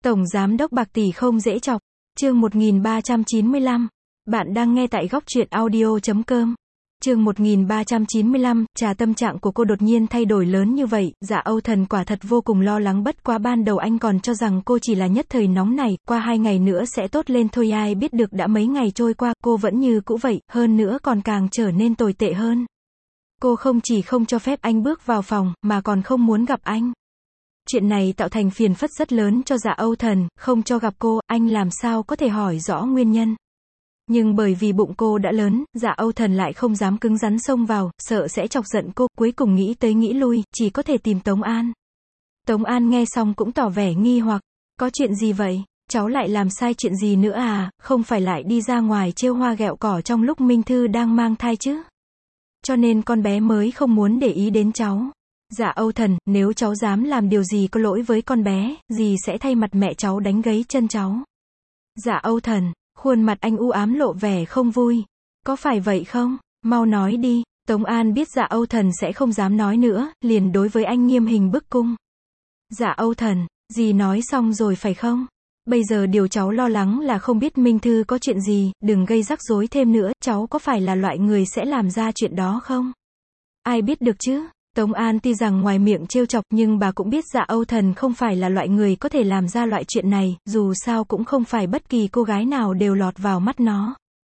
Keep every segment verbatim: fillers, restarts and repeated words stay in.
Tổng Giám đốc bạc tỷ không dễ chọc. Chương một nghìn ba trăm chín mươi lăm. Bạn đang nghe tại góc truyện audio chấm com. Chương một nghìn ba trăm chín mươi lăm, trà tâm trạng của cô đột nhiên thay đổi lớn như vậy, Dạ Âu Thần quả thật vô cùng lo lắng, bất quá ban đầu anh còn cho rằng cô chỉ là nhất thời nóng này, qua hai ngày nữa sẽ tốt lên thôi, ai biết được đã mấy ngày trôi qua, cô vẫn như cũ vậy, hơn nữa còn càng trở nên tồi tệ hơn. Cô không chỉ không cho phép anh bước vào phòng, mà còn không muốn gặp anh. Chuyện này tạo thành phiền phức rất lớn cho Dạ Âu Thần, không cho gặp cô, anh làm sao có thể hỏi rõ nguyên nhân. Nhưng bởi vì bụng cô đã lớn, Dạ Âu Thần lại không dám cứng rắn xông vào, sợ sẽ chọc giận cô, cuối cùng nghĩ tới nghĩ lui, chỉ có thể tìm Tống An. Tống An nghe xong cũng tỏ vẻ nghi hoặc, có chuyện gì vậy, cháu lại làm sai chuyện gì nữa à, không phải lại đi ra ngoài trêu hoa ghẹo cỏ trong lúc Minh Thư đang mang thai chứ. Cho nên con bé mới không muốn để ý đến cháu. Dạ Âu Thần, nếu cháu dám làm điều gì có lỗi với con bé, dì sẽ thay mặt mẹ cháu đánh gãy chân cháu. Dạ Âu Thần, khuôn mặt anh u ám lộ vẻ không vui. Có phải vậy không? Mau nói đi. Tống An biết Dạ Âu Thần sẽ không dám nói nữa, liền đối với anh nghiêm hình bức cung. Dạ Âu Thần, dì nói xong rồi phải không? Bây giờ điều cháu lo lắng là không biết Minh Thư có chuyện gì, đừng gây rắc rối thêm nữa, cháu có phải là loại người sẽ làm ra chuyện đó không? Ai biết được chứ? Tống An tuy rằng ngoài miệng trêu chọc nhưng bà cũng biết Dạ Âu Thần không phải là loại người có thể làm ra loại chuyện này, dù sao cũng không phải bất kỳ cô gái nào đều lọt vào mắt nó.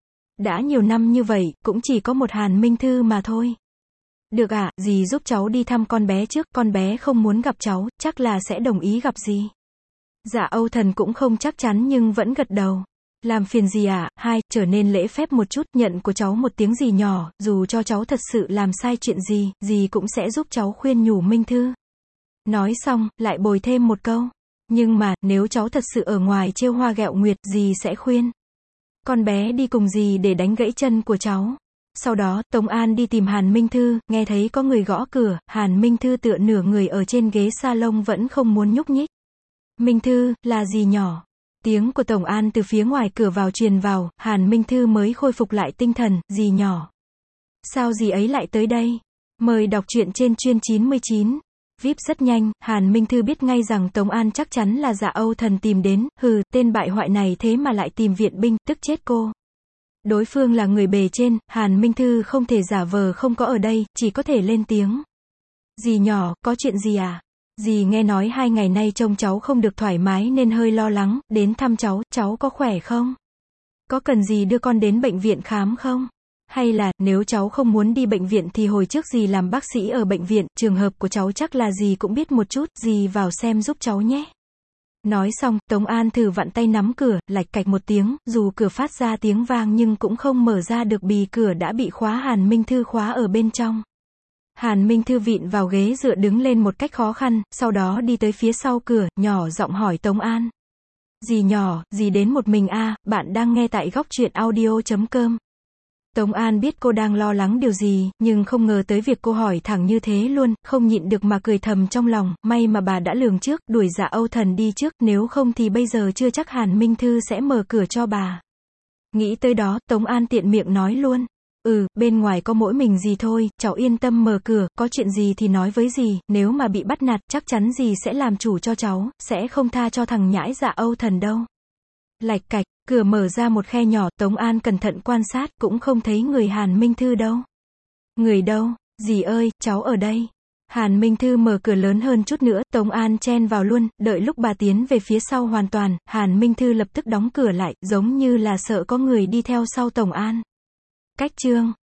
Đã nhiều năm như vậy, cũng chỉ có một Hàn Minh Thư mà thôi. Được ạ, à, dì giúp cháu đi thăm con bé trước, con bé không muốn gặp cháu, chắc là sẽ đồng ý gặp dì. Dạ Âu Thần cũng không chắc chắn nhưng vẫn gật đầu. Làm phiền gì ạ, à? Hai, trở nên lễ phép một chút, nhận của cháu một tiếng gì nhỏ, dù cho cháu thật sự làm sai chuyện gì, dì cũng sẽ giúp cháu khuyên nhủ Minh Thư. Nói xong, lại bồi thêm một câu. Nhưng mà, nếu cháu thật sự ở ngoài trêu hoa ghẹo nguyệt, dì sẽ khuyên con bé đi cùng dì để đánh gãy chân của cháu. Sau đó, Tống An đi tìm Hàn Minh Thư, nghe thấy có người gõ cửa, Hàn Minh Thư tựa nửa người ở trên ghế salon vẫn không muốn nhúc nhích. Minh Thư, là dì nhỏ. Tiếng của Tổng An từ phía ngoài cửa vào truyền vào, Hàn Minh Thư mới khôi phục lại tinh thần, dì nhỏ. Sao dì ấy lại tới đây? Mời đọc truyện trên chuyên chín mươi chín. vê i pê rất nhanh, Hàn Minh Thư biết ngay rằng Tống An chắc chắn là Dạ Âu Thần tìm đến, hừ, tên bại hoại này thế mà lại tìm viện binh, tức chết cô. Đối phương là người bề trên, Hàn Minh Thư không thể giả vờ không có ở đây, chỉ có thể lên tiếng. Dì nhỏ, có chuyện gì à? Dì nghe nói hai ngày nay trông cháu không được thoải mái nên hơi lo lắng, đến thăm cháu, cháu có khỏe không? Có cần dì đưa con đến bệnh viện khám không? Hay là, nếu cháu không muốn đi bệnh viện thì hồi trước dì làm bác sĩ ở bệnh viện, trường hợp của cháu chắc là dì cũng biết một chút, dì vào xem giúp cháu nhé. Nói xong, Tống An thử vặn tay nắm cửa, lạch cạch một tiếng, dù cửa phát ra tiếng vang nhưng cũng không mở ra được, bì cửa đã bị khóa, Hàn Minh Thư khóa ở bên trong. Hàn Minh Thư vịn vào ghế dựa đứng lên một cách khó khăn, sau đó đi tới phía sau cửa, nhỏ giọng hỏi Tống An. Dì nhỏ, dì đến một mình a, à, bạn đang nghe tại góc truyện audio chấm com. Tống An biết cô đang lo lắng điều gì, nhưng không ngờ tới việc cô hỏi thẳng như thế luôn, không nhịn được mà cười thầm trong lòng, may mà bà đã lường trước, đuổi Dạ Âu Thần đi trước, nếu không thì bây giờ chưa chắc Hàn Minh Thư sẽ mở cửa cho bà. Nghĩ tới đó, Tống An tiện miệng nói luôn. Ừ, bên ngoài có mỗi mình dì thôi, cháu yên tâm mở cửa, có chuyện gì thì nói với dì, nếu mà bị bắt nạt, chắc chắn dì sẽ làm chủ cho cháu, sẽ không tha cho thằng nhãi Dạ Âu Thần đâu. Lạch cạch, cửa mở ra một khe nhỏ, Tống An cẩn thận quan sát, cũng không thấy người Hàn Minh Thư đâu. Người đâu? Dì ơi, cháu ở đây. Hàn Minh Thư mở cửa lớn hơn chút nữa, Tống An chen vào luôn, đợi lúc bà tiến về phía sau hoàn toàn, Hàn Minh Thư lập tức đóng cửa lại, giống như là sợ có người đi theo sau Tổng An. Cách chương